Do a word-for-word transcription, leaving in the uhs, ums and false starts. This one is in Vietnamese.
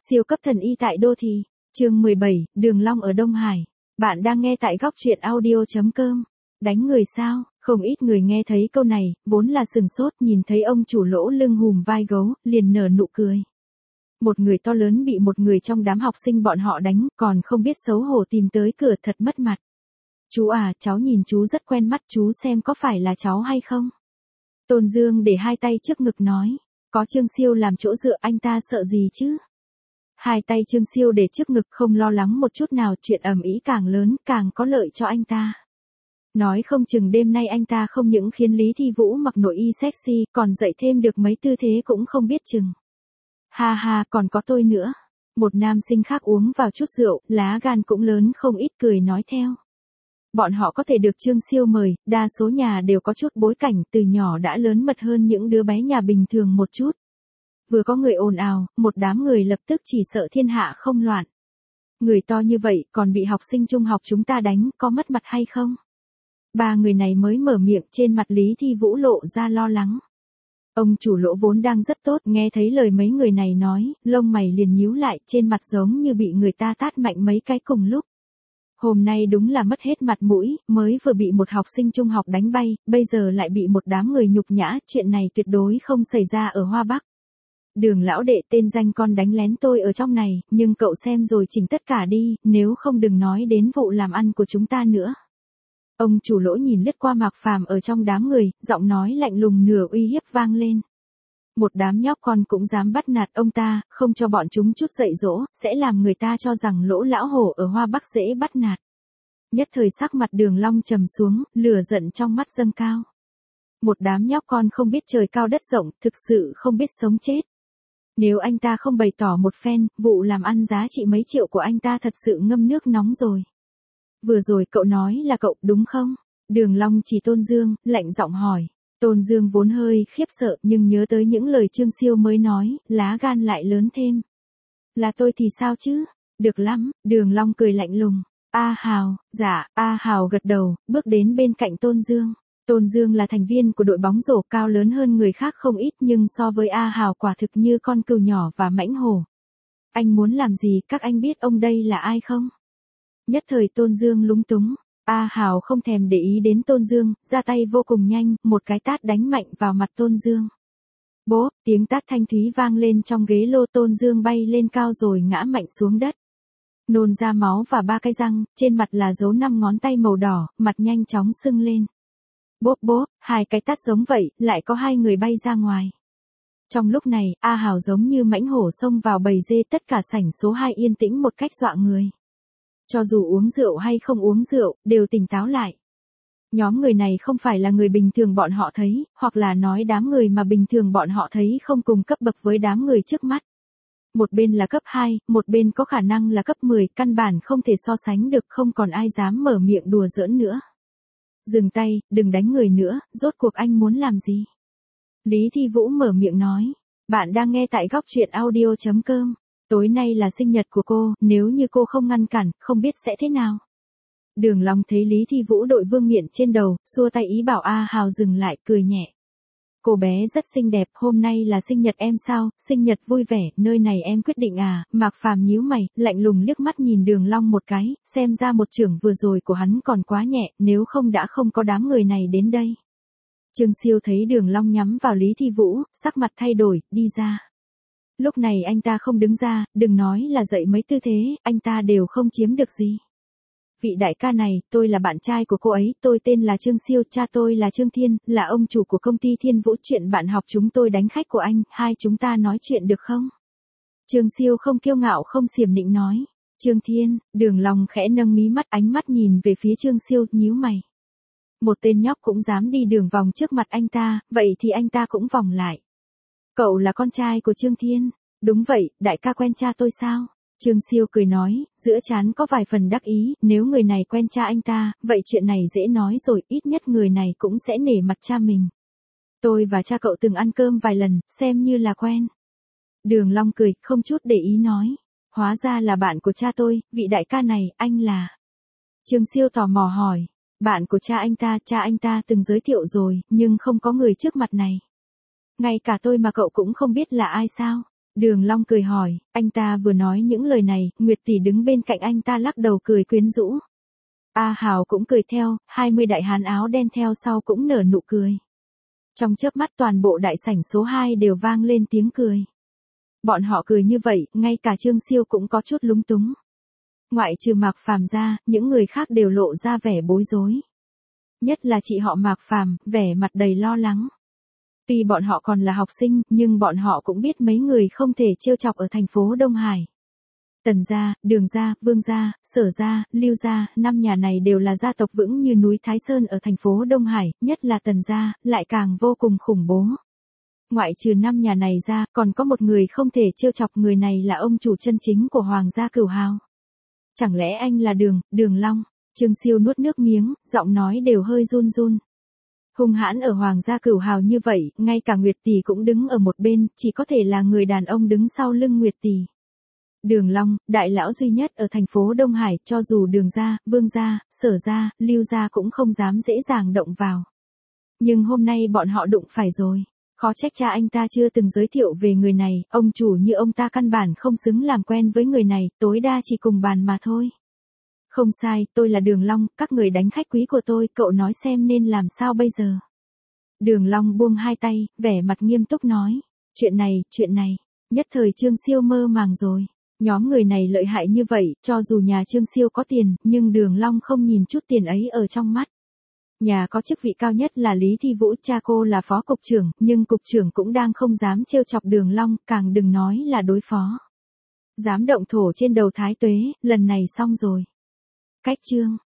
Siêu cấp thần y tại đô thị. Chương mười bảy, Đường Long ở Đông Hải. Bạn đang nghe tại góc truyện audio chấm com. Đánh người sao? Không ít người nghe thấy câu này, vốn là sừng sốt, nhìn thấy ông chủ lỗ lưng hùm vai gấu, liền nở nụ cười. Một người to lớn bị một người trong đám học sinh bọn họ đánh, còn không biết xấu hổ tìm tới cửa, thật mất mặt. Chú à, cháu nhìn chú rất quen mắt, chú xem có phải là cháu hay không? Tôn Dương để hai tay trước ngực nói, có Trương Siêu làm chỗ dựa, anh ta sợ gì chứ? Hai tay Trương Siêu để trước ngực, không lo lắng một chút nào, chuyện ầm ĩ càng lớn, càng có lợi cho anh ta. Nói không chừng đêm nay anh ta không những khiến Lý Thi Vũ mặc nội y sexy, còn dạy thêm được mấy tư thế cũng không biết chừng. Ha ha, còn có tôi nữa. Một nam sinh khác uống vào chút rượu, lá gan cũng lớn không ít, cười nói theo. Bọn họ có thể được Trương Siêu mời, đa số nhà đều có chút bối cảnh, từ nhỏ đã lớn mật hơn những đứa bé nhà bình thường một chút. Vừa có người ồn ào, một đám người lập tức chỉ sợ thiên hạ không loạn. Người to như vậy, còn bị học sinh trung học chúng ta đánh, có mất mặt hay không? Ba người này mới mở miệng, trên mặt Lý Thi Vũ lộ ra lo lắng. Ông chủ lỗ vốn đang rất tốt, nghe thấy lời mấy người này nói, lông mày liền nhíu lại, trên mặt giống như bị người ta tát mạnh mấy cái cùng lúc. Hôm nay đúng là mất hết mặt mũi, mới vừa bị một học sinh trung học đánh bay, bây giờ lại bị một đám người nhục nhã, chuyện này tuyệt đối không xảy ra ở Hoa Bắc. Đường lão đệ, tên danh con đánh lén tôi ở trong này, nhưng cậu xem rồi chỉnh tất cả đi, nếu không đừng nói đến vụ làm ăn của chúng ta nữa. Ông chủ lỗ nhìn lướt qua Mạc Phàm ở trong đám người, giọng nói lạnh lùng nửa uy hiếp vang lên. Một đám nhóc con cũng dám bắt nạt ông ta, không cho bọn chúng chút dạy dỗ, sẽ làm người ta cho rằng lỗ lão hổ ở Hoa Bắc dễ bắt nạt. Nhất thời sắc mặt Đường Long trầm xuống, lửa giận trong mắt dâng cao. Một đám nhóc con không biết trời cao đất rộng, thực sự không biết sống chết. Nếu anh ta không bày tỏ một phen, vụ làm ăn giá trị mấy triệu của anh ta thật sự ngâm nước nóng rồi. Vừa rồi cậu nói là cậu, đúng không? Đường Long chỉ Tôn Dương, lạnh giọng hỏi. Tôn Dương vốn hơi khiếp sợ, nhưng nhớ tới những lời Trương Siêu mới nói, lá gan lại lớn thêm. Là tôi thì sao chứ? Được lắm, Đường Long cười lạnh lùng. A Hào, dạ, A Hào gật đầu, bước đến bên cạnh Tôn Dương. Tôn Dương là thành viên của đội bóng rổ, cao lớn hơn người khác không ít, nhưng so với A Hào quả thực như con cừu nhỏ và mãnh hổ. Anh muốn làm gì, các anh biết ông đây là ai không? Nhất thời Tôn Dương lúng túng. A Hào không thèm để ý đến Tôn Dương, ra tay vô cùng nhanh, một cái tát đánh mạnh vào mặt Tôn Dương. Bố, tiếng tát thanh thúy vang lên trong ghế lô, Tôn Dương bay lên cao rồi ngã mạnh xuống đất. Nôn ra máu và ba cái răng, trên mặt là dấu năm ngón tay màu đỏ, mặt nhanh chóng sưng lên. Bốp bốp, hai cái tát giống vậy, lại có hai người bay ra ngoài. Trong lúc này, A Hào giống như mãnh hổ xông vào bầy dê, tất cả sảnh số hai yên tĩnh một cách dọa người. Cho dù uống rượu hay không uống rượu, đều tỉnh táo lại. Nhóm người này không phải là người bình thường bọn họ thấy, hoặc là nói đám người mà bình thường bọn họ thấy không cùng cấp bậc với đám người trước mắt. Một bên là cấp hai, một bên có khả năng là cấp mười, căn bản không thể so sánh được, không còn ai dám mở miệng đùa giỡn nữa. Dừng tay, đừng đánh người nữa, rốt cuộc anh muốn làm gì? Lý Thi Vũ mở miệng nói. Bạn đang nghe tại góc truyện audio chấm com. Tối nay là sinh nhật của cô, nếu như cô không ngăn cản, không biết sẽ thế nào. Đường Long thấy Lý Thi Vũ đội vương miện trên đầu, xua tay ý bảo A Hào dừng lại, cười nhẹ. Cô bé rất xinh đẹp, hôm nay là sinh nhật em sao, sinh nhật vui vẻ, nơi này em quyết định à? Mạc Phàm nhíu mày, lạnh lùng liếc mắt nhìn Đường Long một cái, xem ra một chưởng vừa rồi của hắn còn quá nhẹ, nếu không đã không có đám người này đến đây. Trương Siêu thấy Đường Long nhắm vào Lý Thi Vũ, sắc mặt thay đổi, đi ra. Lúc này anh ta không đứng ra, đừng nói là dạy mấy tư thế, anh ta đều không chiếm được gì. Vị đại ca này, tôi là bạn trai của cô ấy, tôi tên là Trương Siêu, cha tôi là Trương Thiên, là ông chủ của công ty Thiên Vũ, chuyện bạn học chúng tôi đánh khách của anh, hai chúng ta nói chuyện được không? Trương Siêu không kiêu ngạo không xiểm nịnh nói. Trương Thiên, Đường Long khẽ nâng mí mắt, ánh mắt nhìn về phía Trương Siêu, nhíu mày. Một tên nhóc cũng dám đi đường vòng trước mặt anh ta, vậy thì anh ta cũng vòng lại. Cậu là con trai của Trương Thiên. Đúng vậy, đại ca quen cha tôi sao? Trương Siêu cười nói, giữa trán có vài phần đắc ý, nếu người này quen cha anh ta, vậy chuyện này dễ nói rồi, ít nhất người này cũng sẽ nể mặt cha mình. Tôi và cha cậu từng ăn cơm vài lần, xem như là quen. Đường Long cười, không chút để ý nói. Hóa ra là bạn của cha tôi, vị đại ca này, anh là... Trương Siêu tò mò hỏi. Bạn của cha anh ta, cha anh ta từng giới thiệu rồi, nhưng không có người trước mặt này. Ngay cả tôi mà cậu cũng không biết là ai sao? Đường Long cười hỏi, anh ta vừa nói những lời này, Nguyệt tỷ đứng bên cạnh anh ta lắc đầu cười quyến rũ. A Hào cũng cười theo, hai mươi đại hán áo đen theo sau cũng nở nụ cười. Trong chớp mắt toàn bộ đại sảnh số hai đều vang lên tiếng cười. Bọn họ cười như vậy, ngay cả Trương Siêu cũng có chút lúng túng. Ngoại trừ Mạc Phàm ra, những người khác đều lộ ra vẻ bối rối. Nhất là chị họ Mạc Phàm, vẻ mặt đầy lo lắng. Tuy bọn họ còn là học sinh, nhưng bọn họ cũng biết mấy người không thể trêu chọc ở thành phố Đông Hải. Tần gia, Đường gia, Vương gia, Sở gia, Lưu gia, năm nhà này đều là gia tộc vững như núi Thái Sơn ở thành phố Đông Hải, nhất là Tần gia, lại càng vô cùng khủng bố. Ngoại trừ năm nhà này ra, còn có một người không thể trêu chọc, người này là ông chủ chân chính của Hoàng gia Cửu Hào. Chẳng lẽ anh là Đường, Đường Long? Trương Siêu nuốt nước miếng, giọng nói đều hơi run run. Hung hãn ở Hoàng gia Cửu Hào như vậy, ngay cả Nguyệt tỷ cũng đứng ở một bên, chỉ có thể là người đàn ông đứng sau lưng Nguyệt tỷ. Đường Long, đại lão duy nhất ở thành phố Đông Hải, cho dù Đường gia, Vương gia, Sở gia, Lưu gia cũng không dám dễ dàng động vào. Nhưng hôm nay bọn họ đụng phải rồi. Khó trách cha anh ta chưa từng giới thiệu về người này, ông chủ như ông ta căn bản không xứng làm quen với người này, tối đa chỉ cùng bàn mà thôi. Không sai, tôi là Đường Long, các người đánh khách quý của tôi, cậu nói xem nên làm sao bây giờ. Đường Long buông hai tay, vẻ mặt nghiêm túc nói. Chuyện này, chuyện này, nhất thời Trương Siêu mơ màng rồi. Nhóm người này lợi hại như vậy, cho dù nhà Trương Siêu có tiền, nhưng Đường Long không nhìn chút tiền ấy ở trong mắt. Nhà có chức vị cao nhất là Lý Thi Vũ, cha cô là phó cục trưởng, nhưng cục trưởng cũng đang không dám trêu chọc Đường Long, càng đừng nói là đối phó. Dám động thổ trên đầu Thái Tuế, lần này xong rồi. Cách chương